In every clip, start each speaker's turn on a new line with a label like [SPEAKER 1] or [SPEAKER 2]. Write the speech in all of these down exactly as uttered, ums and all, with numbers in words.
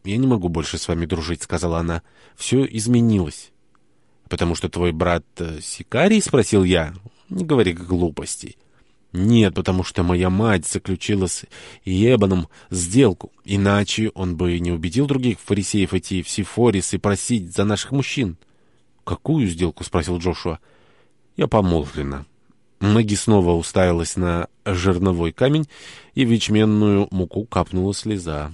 [SPEAKER 1] «Я не могу больше с вами дружить», — сказала она. «Все изменилось». «Потому что твой брат э, Сикарий?» — спросил я. «Не говори глупостей». «Нет, потому что моя мать заключила с Иебаном сделку. Иначе он бы не убедил других фарисеев идти в Сифорис и просить за наших мужчин». «Какую сделку?» — спросил Джошуа. «Я помолвлена». Мэгги снова уставилась на жерновой камень, и в ячменную муку капнула слеза.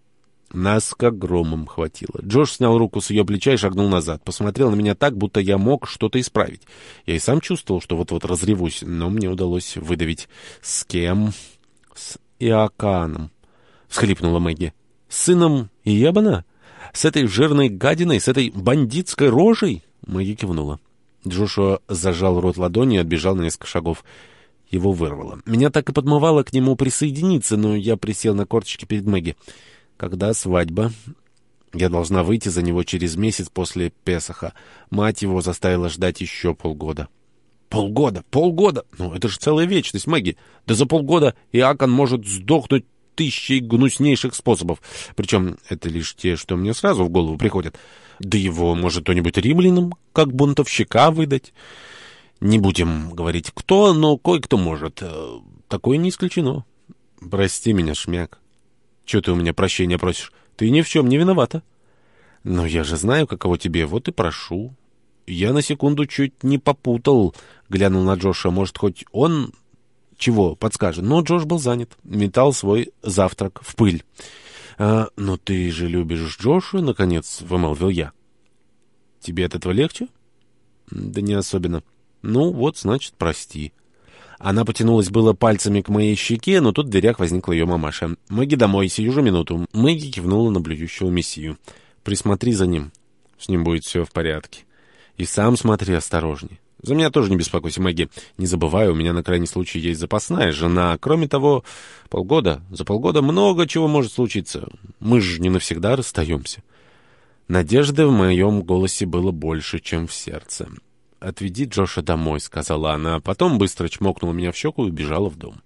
[SPEAKER 1] Нас как громом хватило. Джош снял руку с ее плеча и шагнул назад. Посмотрел на меня так, будто я мог что-то исправить. Я и сам чувствовал, что вот-вот разревусь, но мне удалось выдавить. «С кем?» «С Иоаканом», — всхлипнула Мэгги. «С сыном Иебана? С этой жирной гадиной? С этой бандитской рожей?» Мэгги кивнула. Джошуа зажал рот ладонью и отбежал на несколько шагов. Его вырвало. Меня так и подмывало к нему присоединиться, но я присел на корточки перед Мэгги. «Когда свадьба?» «Я должна выйти за него через месяц после Песаха. Мать его заставила ждать еще полгода». «Полгода! Полгода! Ну, это же целая вечность, Мэгги! Да за полгода Иакон может сдохнуть тысячей гнуснейших способов. Причем это лишь те, что мне сразу в голову приходят. Да его может кто-нибудь римлянам, как бунтовщика, выдать. Не будем говорить кто, но кое-кто может. Такое не исключено». «Прости меня, шмяк. Чего ты у меня прощения просишь? Ты ни в чем не виновата». «Но я же знаю, каково тебе, вот и прошу». Я на секунду чуть не попутал, глянул на Джоша. Может, хоть он чего подскажет? Но Джош был занят, метал свой завтрак в пыль. «А, но ты же любишь Джоша, наконец», — вымолвил я. «Тебе от этого легче?» «Да не особенно». «Ну, вот, значит, прости». Она потянулась было пальцами к моей щеке, но тут в дверях возникла ее мамаша. «Мэгги, домой, сию же минуту». Мэгги кивнула на блюдющего мессию. «Присмотри за ним. С ним будет все в порядке. И сам смотри осторожней. За меня тоже не беспокойся, Мэгги. Не забывай, у меня на крайний случай есть запасная жена. Кроме того, полгода, за полгода много чего может случиться. Мы же не навсегда расстаемся». Надежды в моем голосе было больше, чем в сердце. «Отведи Джоша домой», — сказала она, потом быстро чмокнула меня в щеку и убежала в дом.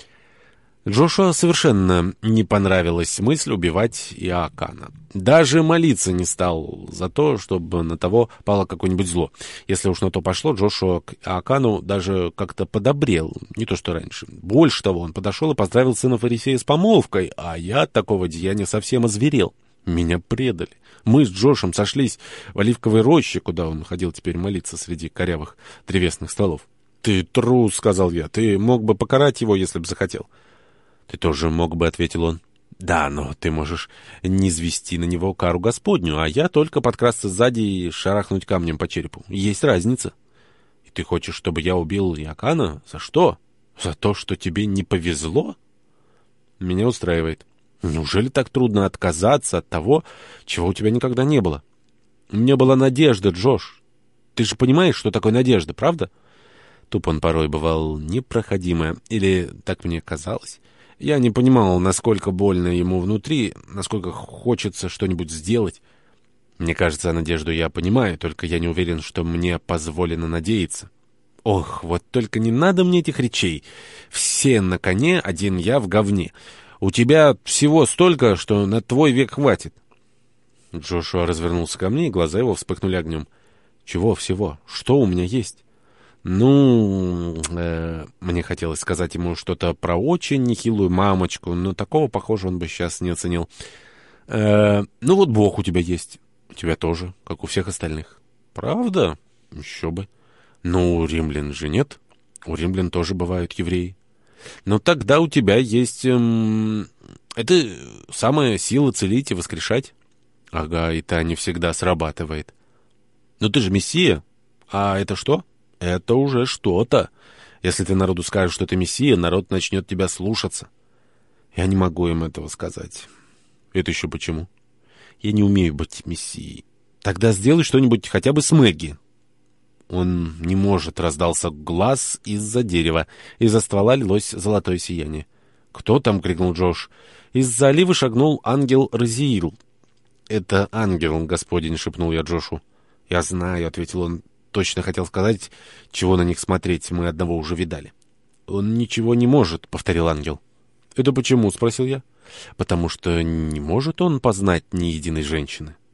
[SPEAKER 1] Джошуа совершенно не понравилась мысль убивать Иоакана. Даже молиться не стал за то, чтобы на того пало какое-нибудь зло. Если уж на то пошло, Джошуа к Иоакану даже как-то подобрел, не то что раньше. Больше того, он подошел и поздравил сына фарисея с помолвкой, а я от такого деяния совсем озверел. Меня предали. Мы с Джошем сошлись в оливковой роще, куда он ходил теперь молиться среди корявых древесных стволов. «Ты трус», — сказал я, — «ты мог бы покарать его, если бы захотел». «Ты тоже мог бы», — ответил он. «Да, но ты можешь не низвести на него кару Господню, а я только подкрасться сзади и шарахнуть камнем по черепу. Есть разница». «И ты хочешь, чтобы я убил Иоакана? За что? За то, что тебе не повезло?» «Меня устраивает». «Неужели так трудно отказаться от того, чего у тебя никогда не было?» «У меня была надежда, Джош. Ты же понимаешь, что такое надежда, правда?» Туп он порой бывал непроходимая, или так мне казалось. Я не понимал, насколько больно ему внутри, насколько хочется что-нибудь сделать. Мне кажется, надежду я понимаю, только я не уверен, что мне позволено надеяться. Ох, вот только не надо мне этих речей. Все на коне, один я в говне. У тебя всего столько, что на твой век хватит. Джошуа развернулся ко мне, и глаза его вспыхнули огнем. Чего всего? Что у меня есть? Ну, э, мне хотелось сказать ему что-то про очень нехилую мамочку, но такого, похоже, он бы сейчас не оценил. Э, ну вот Бог у тебя есть. У тебя тоже, как у всех остальных. Правда? Еще бы. Ну, у римлян же нет. У римлян тоже бывают евреи. Но тогда у тебя есть... Эм, это самая сила целить и воскрешать. Ага, и та не всегда срабатывает. Но ты же мессия. А это что? Это уже что-то. Если ты народу скажешь, что ты мессия, народ начнет тебя слушаться. Я не могу им этого сказать. Это еще почему? Я не умею быть мессией. Тогда сделай что-нибудь хотя бы с Мэгги. Он не может, раздался глаз из-за дерева. Из-за ствола лилось золотое сияние. «Кто там?» — крикнул Джош. Из-за оливы шагнул ангел Разиил. «Это ангел, господин», — шепнул я Джошу. «Я знаю», — ответил он. Точно хотел сказать, чего на них смотреть, мы одного уже видали. «Он ничего не может», — повторил ангел. «Это почему?» — спросил я. потому что не может он познать ни единой женщины.